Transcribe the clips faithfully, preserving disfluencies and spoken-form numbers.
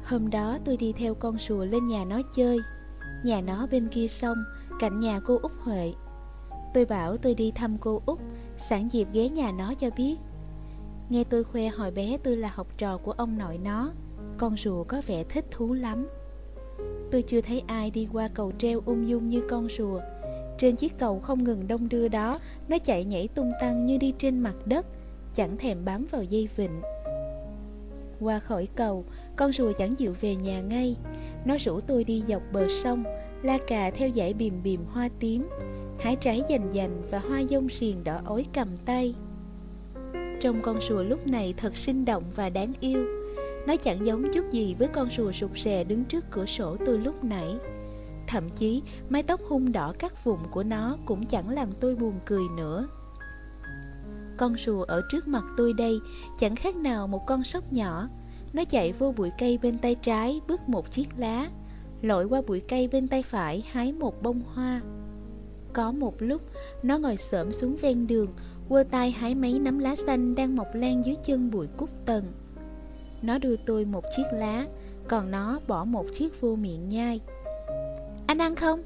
Hôm đó tôi đi theo con rùa lên nhà nó chơi. Nhà nó bên kia sông, cạnh nhà cô Út Huệ. Tôi bảo tôi đi thăm cô Út, sẵn dịp ghé nhà nó cho biết. Nghe tôi khoe hồi bé tôi là học trò của ông nội nó, con rùa có vẻ thích thú lắm. Tôi chưa thấy ai đi qua cầu treo ung dung như con rùa. Trên chiếc cầu không ngừng đong đưa đó, nó chạy nhảy tung tăng như đi trên mặt đất, chẳng thèm bám vào dây vịn. Qua khỏi cầu, con rùa chẳng chịu về nhà ngay. Nó rủ tôi đi dọc bờ sông, la cà theo dãy bìm bìm hoa tím, hái trái dành dành và hoa dông xiền đỏ ối cầm tay. Trông con rùa lúc này thật sinh động và đáng yêu. Nó chẳng giống chút gì với con rùa rụt rè đứng trước cửa sổ tôi lúc nãy. Thậm chí mái tóc hung đỏ cắt vụn của nó cũng chẳng làm tôi buồn cười nữa. Con rùa ở trước mặt tôi đây chẳng khác nào một con sóc nhỏ. Nó chạy vô bụi cây bên tay trái bứt một chiếc lá, lội qua bụi cây bên tay phải hái một bông hoa. Có một lúc nó ngồi xổm xuống ven đường, quơ tay hái mấy nắm lá xanh đang mọc lan dưới chân bụi cúc tần. Nó đưa tôi một chiếc lá, còn nó bỏ một chiếc vô miệng nhai. Anh ăn không?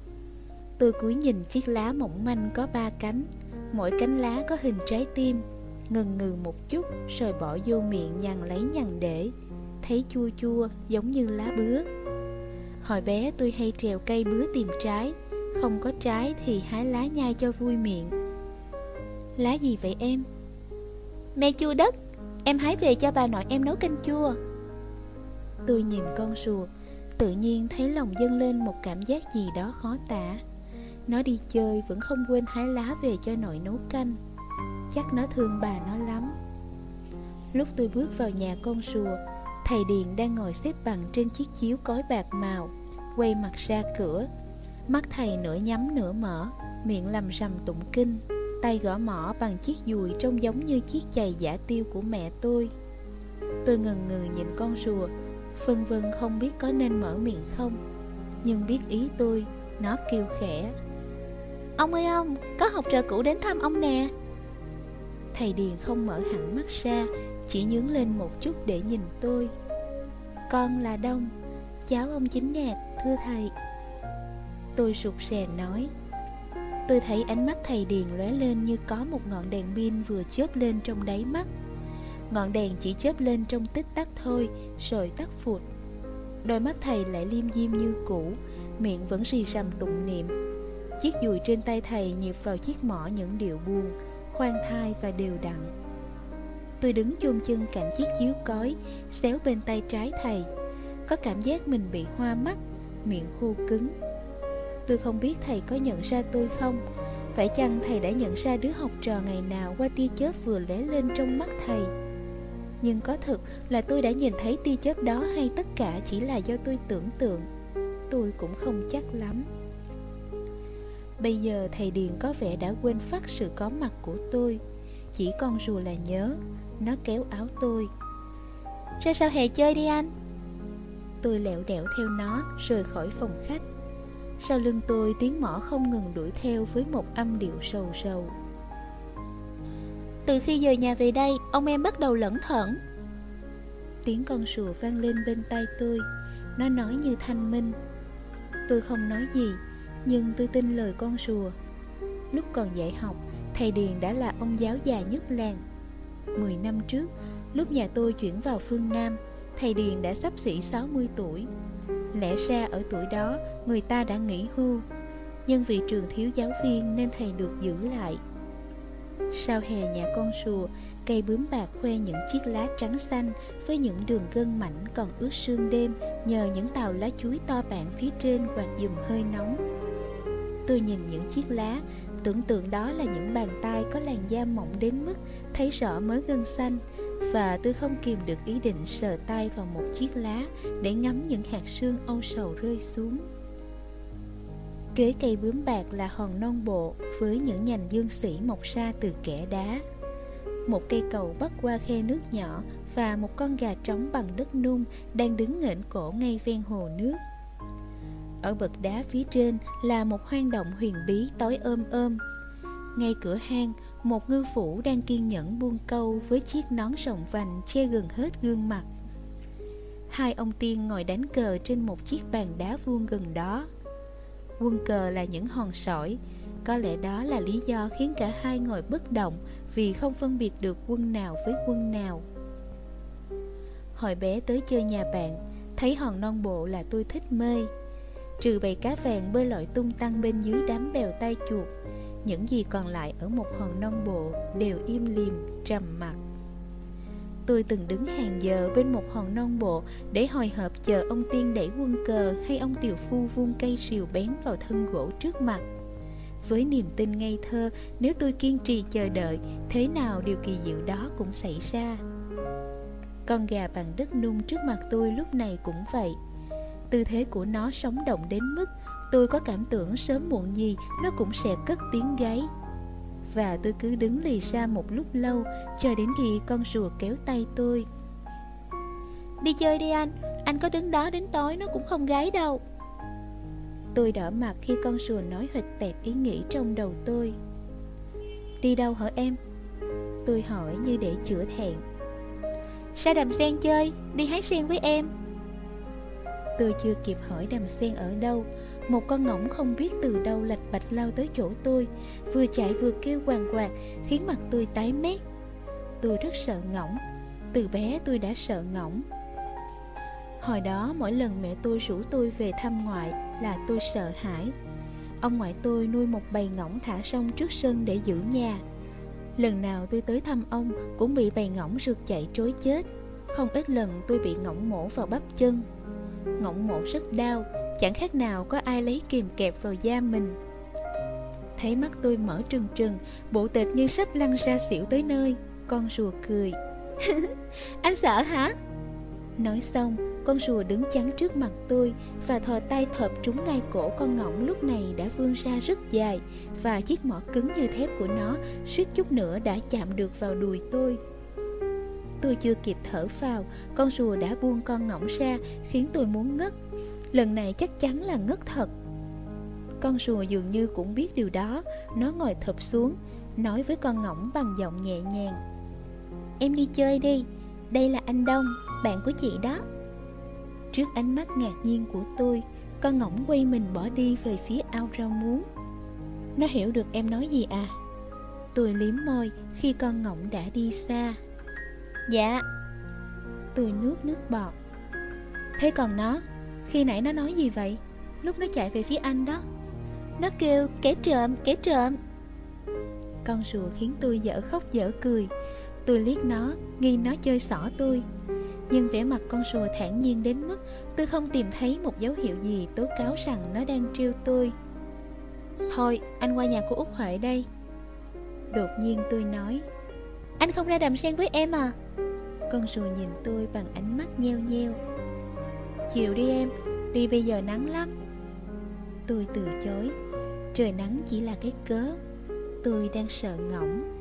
Tôi cúi nhìn chiếc lá mỏng manh có ba cánh, mỗi cánh lá có hình trái tim. Ngần ngừ một chút rồi bỏ vô miệng nhằn lấy nhằn để. Thấy chua chua giống như lá bứa. Hồi bé tôi hay trèo cây bứa tìm trái, không có trái thì hái lá nhai cho vui miệng. Lá gì vậy em? Me chua đất, em hái về cho bà nội em nấu canh chua. Tôi nhìn con rùa, tự nhiên thấy lòng dâng lên một cảm giác gì đó khó tả. Nó đi chơi vẫn không quên hái lá về cho nội nấu canh. Chắc nó thương bà nó lắm. Lúc tôi bước vào nhà con rùa, thầy Điền đang ngồi xếp bằng trên chiếc chiếu cói bạc màu, quay mặt ra cửa. Mắt thầy nửa nhắm nửa mở, miệng lầm rầm tụng kinh, tay gõ mõ bằng chiếc dùi trông giống như chiếc chày giả tiêu của mẹ tôi. Tôi ngần ngừ nhìn con rùa, phân vân không biết có nên mở miệng không. Nhưng biết ý tôi, nó kêu khẽ: Ông ơi ông, có học trò cũ đến thăm ông nè. Thầy Điền không mở hẳn mắt ra, chỉ nhướng lên một chút để nhìn tôi. Con là Đông, cháu ông Chính Đạt, thưa thầy. Tôi rụt rè nói. Tôi thấy ánh mắt thầy Điền lóe lên như có một ngọn đèn pin vừa chớp lên trong đáy mắt. Ngọn đèn chỉ chớp lên trong tích tắc thôi, rồi tắt phụt. Đôi mắt thầy lại liêm diêm như cũ, miệng vẫn rì rầm tụng niệm. Chiếc dùi trên tay thầy nhịp vào chiếc mõ những điệu buồn, khoan thai và đều đặn. Tôi đứng chôn chân cạnh chiếc chiếu cói, xéo bên tay trái thầy. Có cảm giác mình bị hoa mắt, miệng khô cứng. Tôi không biết thầy có nhận ra tôi không. Phải chăng thầy đã nhận ra đứa học trò ngày nào qua tia chớp vừa lóe lên trong mắt thầy? Nhưng có thực là tôi đã nhìn thấy tia chớp đó, hay tất cả chỉ là do tôi tưởng tượng? Tôi cũng không chắc lắm. Bây giờ thầy Điền có vẻ đã quên phắt sự có mặt của tôi. Chỉ con rùa là nhớ. Nó kéo áo tôi. Ra sau hè chơi đi anh. Tôi lẹo đẹo theo nó rời khỏi phòng khách. Sau lưng tôi tiếng mõ không ngừng đuổi theo với một âm điệu sầu sầu. Từ khi rời nhà về đây, ông em bắt đầu lẩn thẩn. Tiếng con rùa vang lên bên tai tôi. Nó nói như thanh minh. Tôi không nói gì, nhưng tôi tin lời con rùa. Lúc còn dạy học, thầy Điền đã là ông giáo già nhất làng. Mười năm trước, lúc nhà tôi chuyển vào phương Nam, thầy Điền đã xấp xỉ sáu mươi tuổi. Lẽ ra ở tuổi đó, người ta đã nghỉ hưu. Nhưng vì trường thiếu giáo viên nên thầy được giữ lại. Sau hè nhà con rùa, cây bướm bạc khoe những chiếc lá trắng xanh với những đường gân mảnh còn ướt sương đêm nhờ những tàu lá chuối to bản phía trên quạt dùm hơi nóng. Tôi nhìn những chiếc lá, tưởng tượng đó là những bàn tay có làn da mỏng đến mức thấy rõ mớ gân xanh, và tôi không kìm được ý định sờ tay vào một chiếc lá để ngắm những hạt sương âu sầu rơi xuống. Kế cây bướm bạc là hòn non bộ với những nhành dương sỉ mọc ra từ kẽ đá. Một cây cầu bắc qua khe nước nhỏ và một con gà trống bằng đất nung đang đứng nghển cổ ngay ven hồ nước. Ở bậc đá phía trên là một hoang động huyền bí tối ôm ôm. Ngay cửa hang, một ngư phủ đang kiên nhẫn buông câu với chiếc nón rộng vành che gần hết gương mặt. Hai ông tiên ngồi đánh cờ trên một chiếc bàn đá vuông gần đó. Quân cờ là những hòn sỏi. Có lẽ đó là lý do khiến cả hai ngồi bất động, vì không phân biệt được quân nào với quân nào. Hồi bé tới chơi nhà bạn, thấy hòn non bộ là tôi thích mê. Trừ bầy cá vàng bơi lội tung tăng bên dưới đám bèo tai chuột, những gì còn lại ở một hòn non bộ đều im lìm, trầm mặc. Tôi từng đứng hàng giờ bên một hòn non bộ để hồi hộp chờ ông tiên đẩy quân cờ hay ông tiều phu vung cây rìu bén vào thân gỗ trước mặt. Với niềm tin ngây thơ, nếu tôi kiên trì chờ đợi, thế nào điều kỳ diệu đó cũng xảy ra. Con gà bằng đất nung trước mặt tôi lúc này cũng vậy. Tư thế của nó sống động đến mức tôi có cảm tưởng sớm muộn gì nó cũng sẽ cất tiếng gáy. Và tôi cứ đứng lì ra một lúc lâu, chờ đến khi con rùa kéo tay tôi. Đi chơi đi anh, anh có đứng đó đến tối nó cũng không gáy đâu. Tôi đỏ mặt khi con rùa nói huỵch tẹt ý nghĩ trong đầu tôi. Đi đâu hả em? Tôi hỏi như để chữa thẹn. Ra đầm sen chơi, đi hái sen với em. Tôi chưa kịp hỏi đầm sen ở đâu, một con ngỗng không biết từ đâu lạch bạch lao tới chỗ tôi, vừa chạy vừa kêu quàng quạt, khiến mặt tôi tái mét. Tôi rất sợ ngỗng. Từ bé tôi đã sợ ngỗng. Hồi đó mỗi lần mẹ tôi rủ tôi về thăm ngoại là tôi sợ hãi. Ông ngoại tôi nuôi một bầy ngỗng thả rông trước sân để giữ nhà. Lần nào tôi tới thăm ông cũng bị bầy ngỗng rượt chạy trối chết. Không ít lần tôi bị ngỗng mổ vào bắp chân. Ngỗng mổ rất đau, chẳng khác nào có ai lấy kìm kẹp vào da mình. Thấy mắt tôi mở trừng trừng, bộ tịch như sắp lăn ra xỉu tới nơi, con rùa cười. Anh sợ hả? Nói xong, con rùa đứng chắn trước mặt tôi và thò tay thợp trúng ngay cổ con ngỗng lúc này đã vươn ra rất dài, và chiếc mỏ cứng như thép của nó suýt chút nữa đã chạm được vào đùi tôi. Tôi chưa kịp thở phào, con rùa đã buông con ngỗng ra, khiến tôi muốn ngất. Lần này chắc chắn là ngất thật. Con rùa dường như cũng biết điều đó. Nó ngồi thụp xuống, nói với con ngỗng bằng giọng nhẹ nhàng. Em đi chơi đi, đây là anh Đông, bạn của chị đó. Trước ánh mắt ngạc nhiên của tôi, con ngỗng quay mình bỏ đi về phía ao rau muống. Nó hiểu được em nói gì à? Tôi liếm môi khi con ngỗng đã đi xa. Dạ. Tôi nuốt nước bọt. Thế còn nó, khi nãy nó nói gì vậy? Lúc nó chạy về phía anh đó. Nó kêu kẻ trộm, kẻ trộm. Con rùa khiến tôi dở khóc dở cười. Tôi liếc nó, nghi nó chơi xỏ tôi. Nhưng vẻ mặt con rùa thản nhiên đến mức tôi không tìm thấy một dấu hiệu gì tố cáo rằng nó đang trêu tôi. Thôi, anh qua nhà cô Út Huệ đây. Đột nhiên tôi nói. Anh không ra đầm sen với em à? Con rùa nhìn tôi bằng ánh mắt nheo nheo. Chiều đi em, đi bây giờ nắng lắm. Tôi từ chối. Trời nắng chỉ là cái cớ. Tôi đang sợ ngỗng.